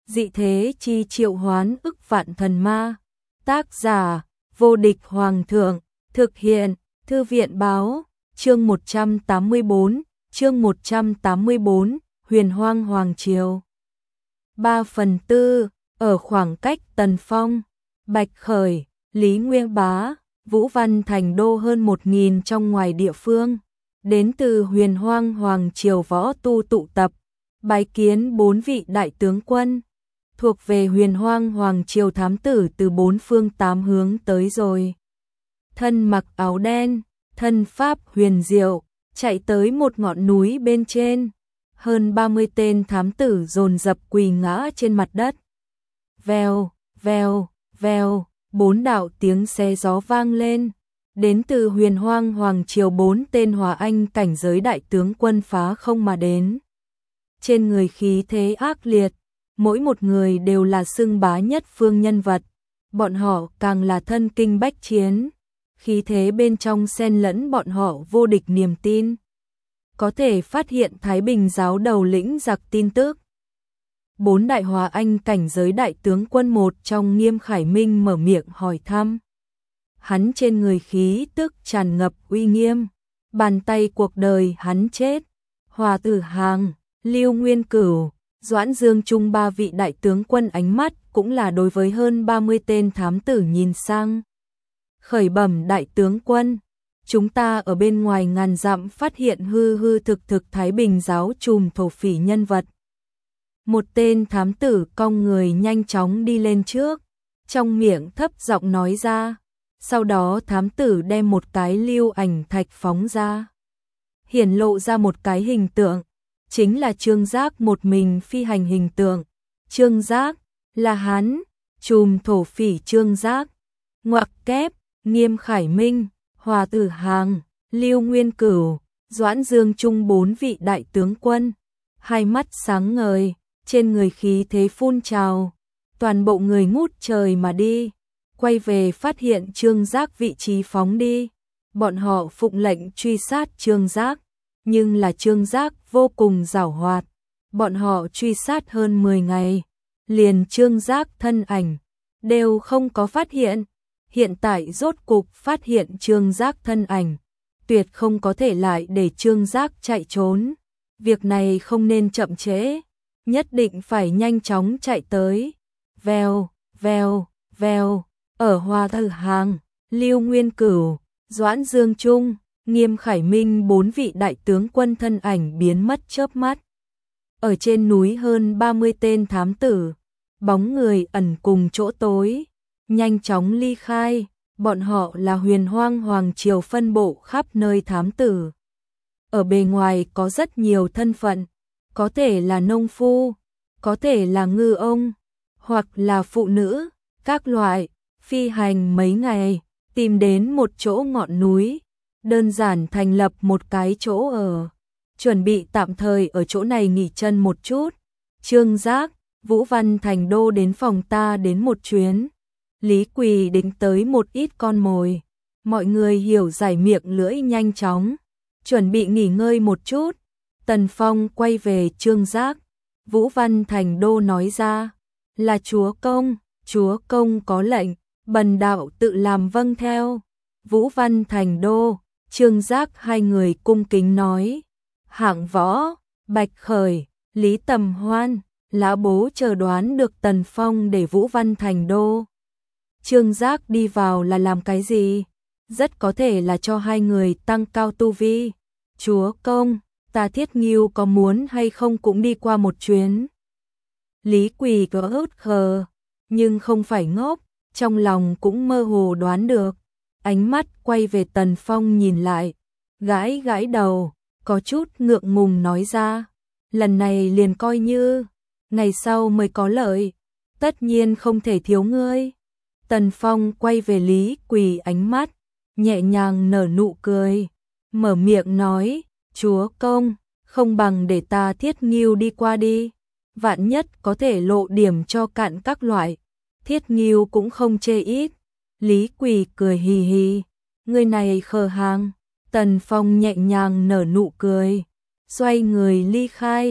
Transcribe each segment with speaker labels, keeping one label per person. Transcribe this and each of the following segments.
Speaker 1: dị thế chi triệu hoán ức vạn thần ma. Tác giả, vô địch hoàng thượng, thực hiện, thư viện báo, chương 184, Huyền Hoang Hoàng Triều. 3/4, ở khoảng cách Tần Phong, Bạch Khởi, Lý Nguyên Bá, Vũ Văn Thành Đô hơn 1000 trong ngoài địa phương, đến từ Huyền Hoang Hoàng Triều võ tu tụ tập, bái kiến 4 vị đại tướng quân, thuộc về Huyền Hoang Hoàng Triều thám tử từ 4 phương 8 hướng tới rồi. Thân mặc áo đen, thân pháp huyền diệu, chạy tới một ngọn núi bên trên, hơn 30 tên thám tử dồn dập quỳ ngã trên mặt đất. Vèo, vèo, vèo, 4 đạo tiếng xé gió vang lên, đến từ Huyền Hoang Hoàng Triều 4 tên Hòa Anh cảnh giới đại tướng quân phá không mà đến. Trên người khí thế ác liệt, mỗi một người đều là xưng bá nhất phương nhân vật, bọn họ càng là thân kinh bách chiến, khí thế bên trong xen lẫn bọn họ vô địch niềm tin. Có thể phát hiện Thái Bình giáo đầu lĩnh giặc tin tức. 4 đại Hòa Anh cảnh giới đại tướng quân một trong Nghiêm Khải Minh mở miệng hỏi thăm. Hắn trên người khí tức tràn ngập uy nghiêm, bàn tay cuộc đời hắn chết, Hòa Tử Hàng, Lưu Nguyên Cửu, Doãn Dương Trung 3 vị đại tướng quân ánh mắt cũng là đối với hơn 30 tên thám tử nhìn sang. Khởi bẩm đại tướng quân, chúng ta ở bên ngoài ngàn dặm phát hiện hư hư thực thực Thái Bình giáo trùm thổ phỉ nhân vật. Một tên thám tử cong người nhanh chóng đi lên trước, trong miệng thấp giọng nói ra, sau đó thám tử đem một cái lưu ảnh thạch phóng ra. Hiển lộ ra một cái hình tượng, chính là Trương Giác một mình phi hành hình tượng. Trương Giác là hắn, trùm thổ phỉ Trương Giác. Ngoặc kép, Nghiêm Khải Minh, Hòa Tử Hàng, Lưu Nguyên Cửu, Doãn Dương Trung 4 vị đại tướng quân, hai mắt sáng ngời, trên người khí thế phun trào, toàn bộ người ngút trời mà đi, quay về phát hiện Trương Giác vị trí phóng đi. Bọn họ phụng lệnh truy sát Trương Giác, nhưng là Trương Giác vô cùng giảo hoạt, bọn họ truy sát hơn 10 ngày, liền Trương Giác thân ảnh đều không có phát hiện. Hiện tại rốt cục phát hiện Trương Giác thân ảnh, tuyệt không có thể lại để Trương Giác chạy trốn. Việc này không nên chậm trễ, nhất định phải nhanh chóng chạy tới. Vèo, vèo, vèo, ở Hòa Tử Hàng, Lưu Nguyên Cửu, Doãn Dương Trung, Nghiêm Khải Minh 4 vị đại tướng quân thân ảnh biến mất chớp mắt. Ở trên núi hơn 30 tên thám tử, bóng người ẩn cùng chỗ tối, nhanh chóng ly khai, bọn họ là Huyền Hoang Hoàng Triều phân bộ khắp nơi thám tử. Ở bề ngoài có rất nhiều thân phận, có thể là nông phu, có thể là ngư ông, hoặc là phụ nữ, các loại, phi hành mấy ngày, tìm đến một chỗ ngọn núi, đơn giản thành lập một cái chỗ ở, chuẩn bị tạm thời ở chỗ này nghỉ chân một chút. Trương Giác, Vũ Văn Thành Đô đến phòng ta đến một chuyến. Lý Quỳ định tới một ít con mồi, mọi người hiểu giải miệng lưỡi nhanh chóng, chuẩn bị nghỉ ngơi một chút. Tần Phong quay về Trương Giác, Vũ Văn Thành Đô nói ra, là chúa công có lệnh, bần đạo tự làm vâng theo. Vũ Văn Thành Đô, Trương Giác hai người cung kính nói, hạng võ, Bạch Khởi, Lý Tầm Hoan, lão bố chờ đoán được Tần Phong để Vũ Văn Thành Đô. Trương Giác đi vào là làm cái gì? Rất có thể là cho hai người tăng cao tu vi. Chúa công, ta Thiết Ngưu có muốn hay không cũng đi qua một chuyến. Lý Quỳ có ớt khờ, nhưng không phải ngốc, trong lòng cũng mơ hồ đoán được. Ánh mắt quay về Tần Phong nhìn lại, gãi gãi đầu, có chút ngượng ngùng nói ra, lần này liền coi như, ngày sau mới có lợi, tất nhiên không thể thiếu ngươi. Tần Phong quay về Lý Quỳ ánh mắt, nhẹ nhàng nở nụ cười, mở miệng nói, chúa công, không bằng để ta Thiết Ngưu đi qua đi, vạn nhất có thể lộ điểm cho cạn các loại, Thiết Ngưu cũng không chê ít. Lý Quỳ cười hì hì, người này khờ hàng. Tần Phong nhẹ nhàng nở nụ cười, xoay người ly khai,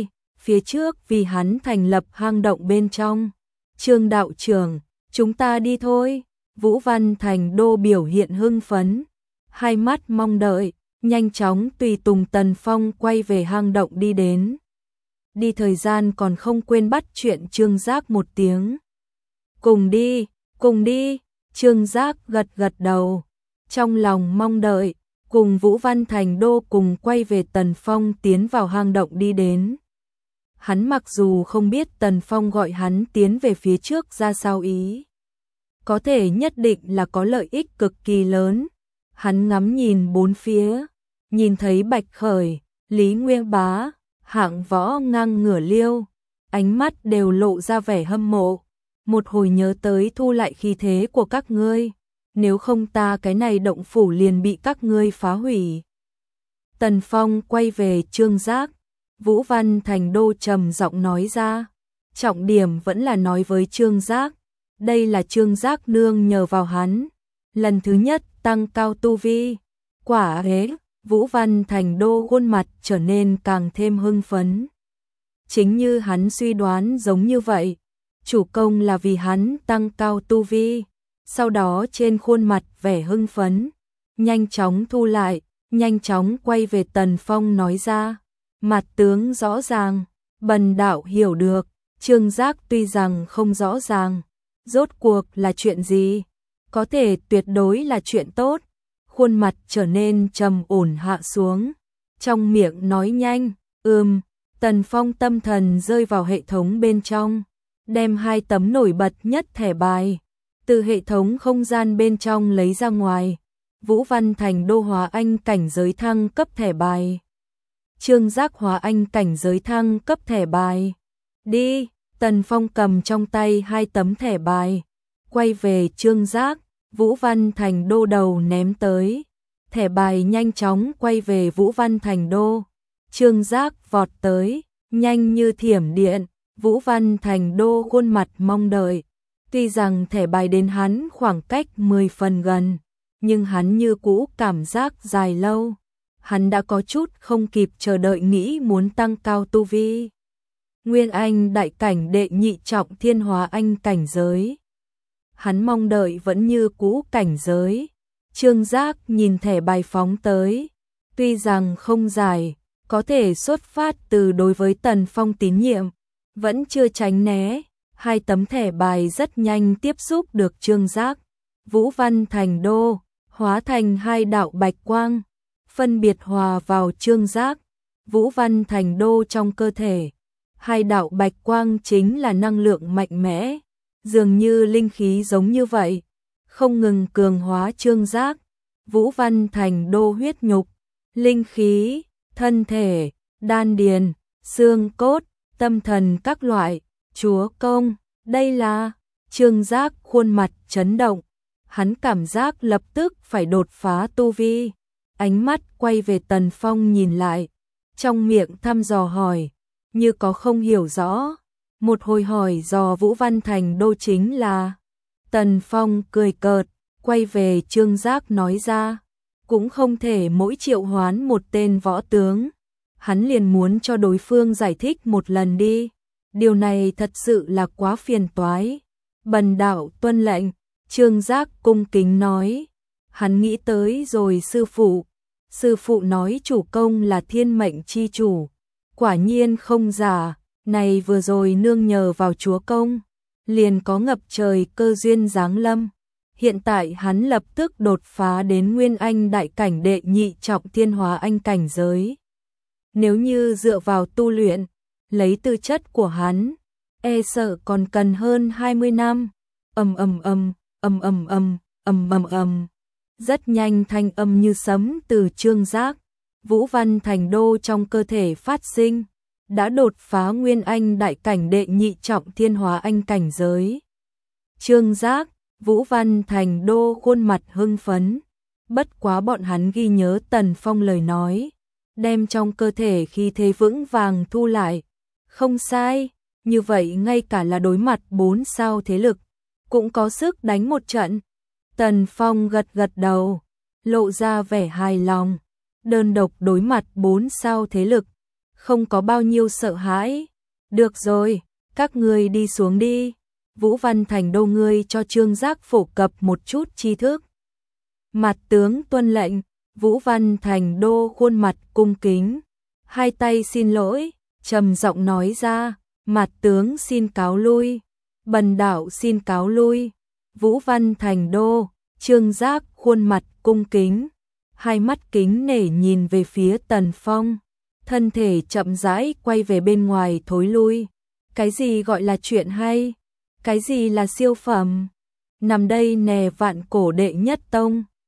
Speaker 1: phía trước vì hắn thành lập hang động bên trong. Trương đạo trưởng, chúng ta đi thôi. Vũ Văn Thành Đô biểu hiện hưng phấn, hai mắt mong đợi, nhanh chóng tùy tùng Tần Phong quay về hang động đi đến. Đi thời gian còn không quên bắt chuyện Trương Giác một tiếng. Cùng đi, Trương Giác gật gật đầu, trong lòng mong đợi, cùng Vũ Văn Thành Đô cùng quay về Tần Phong tiến vào hang động đi đến. Hắn mặc dù không biết Tần Phong gọi hắn tiến về phía trước ra sao ý, có thể nhất định là có lợi ích cực kỳ lớn. Hắn ngắm nhìn bốn phía, nhìn thấy Bạch Khởi, Lý Nguyên Bá, Hạng Võ ngang ngửa liêu, ánh mắt đều lộ ra vẻ hâm mộ. Một hồi nhớ tới thu lại khí thế của các ngươi, nếu không ta cái này động phủ liền bị các ngươi phá hủy. Tần Phong quay về Trương Giác, Vũ Văn Thành Đô trầm giọng nói ra, trọng điểm vẫn là nói với Trương Giác, đây là Trương Giác nương nhờ vào hắn, lần thứ nhất tăng cao tu vi. Quả thế, Vũ Văn Thành Đô khuôn mặt trở nên càng thêm hưng phấn. Chính như hắn suy đoán giống như vậy, chủ công là vì hắn tăng cao tu vi. Sau đó trên khuôn mặt vẻ hưng phấn, nhanh chóng thu lại, nhanh chóng quay về Tần Phong nói ra, mặt tướng rõ ràng, bần đạo hiểu được. Trương Giác tuy rằng không rõ ràng, rốt cuộc là chuyện gì, có thể tuyệt đối là chuyện tốt. Khuôn mặt trở nên trầm ổn hạ xuống, trong miệng nói nhanh, Tần Phong tâm thần rơi vào hệ thống bên trong, đem hai tấm nổi bật nhất thẻ bài từ hệ thống không gian bên trong lấy ra ngoài. Vũ Văn Thành Đô hóa anh cảnh giới thăng cấp thẻ bài, Trương Giác hóa anh cảnh giới thăng cấp thẻ bài. Đi, Tần Phong cầm trong tay hai tấm thẻ bài, quay về Trương Giác. Vũ Văn Thành Đô đầu ném tới, thẻ bài nhanh chóng quay về Vũ Văn Thành Đô. Trương Giác vọt tới, nhanh như thiểm điện. Vũ Văn Thành Đô khuôn mặt mong đợi, tuy rằng thẻ bài đến hắn khoảng cách 10 phần gần, nhưng hắn như cũ cảm giác dài lâu. Hắn đã có chút không kịp chờ đợi nghĩ muốn tăng cao tu vi. Nguyên Anh đại cảnh đệ nhị trọng thiên hóa anh cảnh giới. Hắn mong đợi vẫn như cũ cảnh giới. Trương Giác nhìn thẻ bài phóng tới, tuy rằng không dài, có thể xuất phát từ đối với Tần Phong tín nhiệm, vẫn chưa tránh né. Hai tấm thẻ bài rất nhanh tiếp xúc được Trương Giác. Vũ Văn Thành Đô hóa thành hai đạo bạch quang, phân biệt hòa vào Trương Giác. Vũ Văn Thành Đô trong cơ thể, hai đạo bạch quang chính là năng lượng mạnh mẽ, dường như linh khí giống như vậy, không ngừng cường hóa Trương Giác. Vũ Văn Thành Đô huyết nhục, linh khí, thân thể, đan điền, xương cốt, tâm thần các loại, chúa công, đây là. Trương Giác khuôn mặt chấn động, hắn cảm giác lập tức phải đột phá tu vi. Ánh mắt quay về Tần Phong nhìn lại, trong miệng thăm dò hỏi, như có không hiểu rõ. Một hồi hỏi dò Vũ Văn Thành Đô chính là. Tần Phong cười cợt, quay về Trương Giác nói ra, cũng không thể mỗi triệu hoán một tên võ tướng. Hắn liền muốn cho đối phương giải thích một lần đi. Điều này thật sự là quá phiền toái. Bần đạo tuân lệnh. Trương Giác cung kính nói. Hắn nghĩ tới rồi sư phụ. Sư phụ nói chủ công là thiên mệnh chi chủ. Quả nhiên không giả. Này vừa rồi nương nhờ vào chúa công, liền có ngập trời cơ duyên giáng lâm. Hiện tại hắn lập tức đột phá đến Nguyên Anh đại cảnh đệ nhị trọng thiên hóa anh cảnh giới. Nếu như dựa vào tu luyện, lấy tư chất của hắn, e sợ còn cần hơn 20 năm. Rất nhanh thanh âm như sấm từ Trương Giác, Vũ Văn Thành Đô trong cơ thể phát sinh, đã đột phá Nguyên Anh đại cảnh đệ nhị trọng thiên hóa anh cảnh giới. Trương Giác, Vũ Văn Thành Đô khuôn mặt hưng phấn, bất quá bọn hắn ghi nhớ Tần Phong lời nói, đem trong cơ thể khí thế vững vàng thu lại. Không sai, như vậy ngay cả là đối mặt 4 sao thế lực, cũng có sức đánh một trận. Tần Phong gật gật đầu, lộ ra vẻ hài lòng, đơn độc đối mặt 4 sao thế lực, không có bao nhiêu sợ hãi, Được rồi, các ngươi đi xuống đi. Vũ Văn Thành Đô, ngươi cho Trương Giác phổ cập một chút tri thức. Mặt tướng tuân lệnh. Vũ Văn Thành Đô khuôn mặt cung kính, hai tay xin lỗi, trầm giọng nói ra, mặt tướng xin cáo lui, bần đạo xin cáo lui. Vũ Văn Thành Đô, Trương Giác khuôn mặt cung kính, hai mắt kính nể nhìn về phía Tần Phong, thân thể chậm rãi quay về bên ngoài thối lui. Cái gì gọi là chuyện hay? Cái gì là siêu phẩm? Nằm đây nè, vạn cổ đệ nhất tông.